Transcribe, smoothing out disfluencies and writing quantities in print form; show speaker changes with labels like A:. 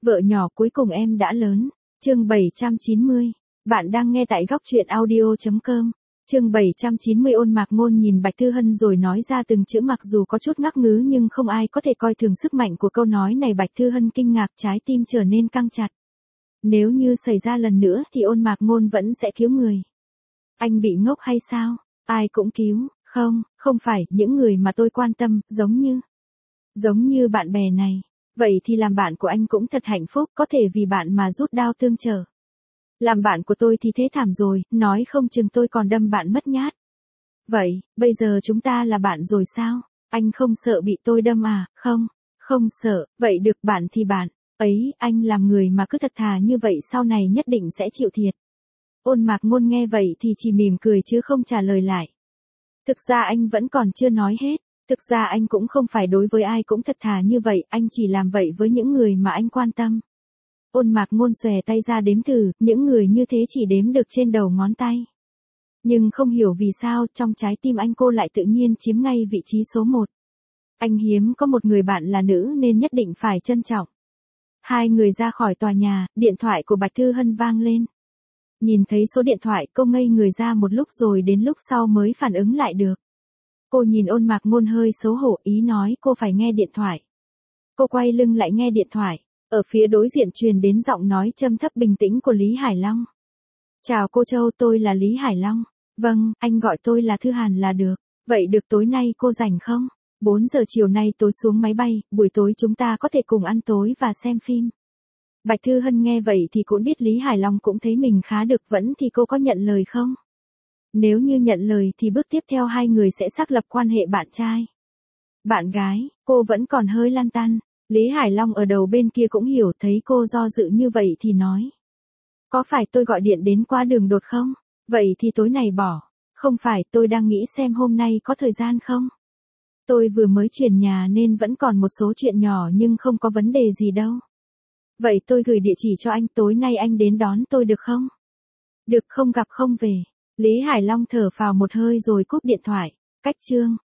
A: Vợ nhỏ cuối cùng em đã lớn. Chương 790. Bạn đang nghe tại góc truyện audio.com. Chương 790. Ôn Mạc Ngôn nhìn Bạch Thư Hân rồi nói ra từng chữ mặc dù có chút ngắc ngứ nhưng không ai có thể coi thường sức mạnh của câu nói này. Bạch Thư Hân kinh ngạc, trái tim trở nên căng chặt. Nếu như xảy ra lần nữa thì Ôn Mạc Ngôn vẫn sẽ cứu người. Anh bị ngốc hay sao? Ai cũng cứu. Không phải, những người mà tôi quan tâm, giống như bạn bè này. Vậy thì làm bạn của anh cũng thật hạnh phúc, có thể vì bạn mà rút đao tương trợ. Làm bạn của tôi thì thế thảm rồi, nói không chừng tôi còn đâm bạn mất nhát. Vậy, bây giờ chúng ta là bạn rồi sao? Anh không sợ bị tôi đâm à? Không sợ, vậy được, bạn thì bạn. Ấy, anh làm người mà cứ thật thà như vậy sau này nhất định sẽ chịu thiệt. Ôn Mạc Ngôn nghe vậy thì chỉ mỉm cười chứ không trả lời lại. Thực ra anh vẫn còn chưa nói hết. Thực ra anh cũng không phải đối với ai cũng thật thà như vậy, anh chỉ làm vậy với những người mà anh quan tâm. Ôn Mạc Ngôn xòe tay ra đếm thử, những người như thế chỉ đếm được trên đầu ngón tay. Nhưng không hiểu vì sao trong trái tim anh cô lại tự nhiên chiếm ngay vị trí số 1. Anh hiếm có một người bạn là nữ nên nhất định phải trân trọng. Hai người ra khỏi tòa nhà, điện thoại của Bạch Thư Hân vang lên. Nhìn thấy số điện thoại, cô ngây người ra một lúc rồi đến lúc sau mới phản ứng lại được. Cô nhìn Ôn Mạc Ngôn hơi xấu hổ, ý nói cô phải nghe điện thoại. Cô quay lưng lại nghe điện thoại. Ở phía đối diện truyền đến giọng nói trầm thấp bình tĩnh của Lý Hải Long. Chào cô Châu, tôi là Lý Hải Long. Vâng, anh gọi tôi là Thư Hàn là được. Vậy được, tối nay cô rảnh không? 4 giờ chiều nay tối xuống máy bay, buổi tối chúng ta có thể cùng ăn tối và xem phim. Bạch Thư Hân nghe vậy thì cũng biết Lý Hải Long cũng thấy mình khá được, vẫn thì cô có nhận lời không? Nếu như nhận lời thì bước tiếp theo hai người sẽ xác lập quan hệ bạn trai. Bạn gái, cô vẫn còn hơi lăn tăn. Lý Hải Long ở đầu bên kia cũng hiểu, thấy cô do dự như vậy thì nói. Có phải tôi gọi điện đến quá đường đột không? Vậy thì tối này bỏ. Không phải, tôi đang nghĩ xem hôm nay có thời gian không? Tôi vừa mới chuyển nhà nên vẫn còn một số chuyện nhỏ nhưng không có vấn đề gì đâu. Vậy tôi gửi địa chỉ cho anh, tối nay anh đến đón tôi được không? Được, không gặp không về. Lý Hải Long thở phào một hơi rồi cúp điện thoại. Cách chương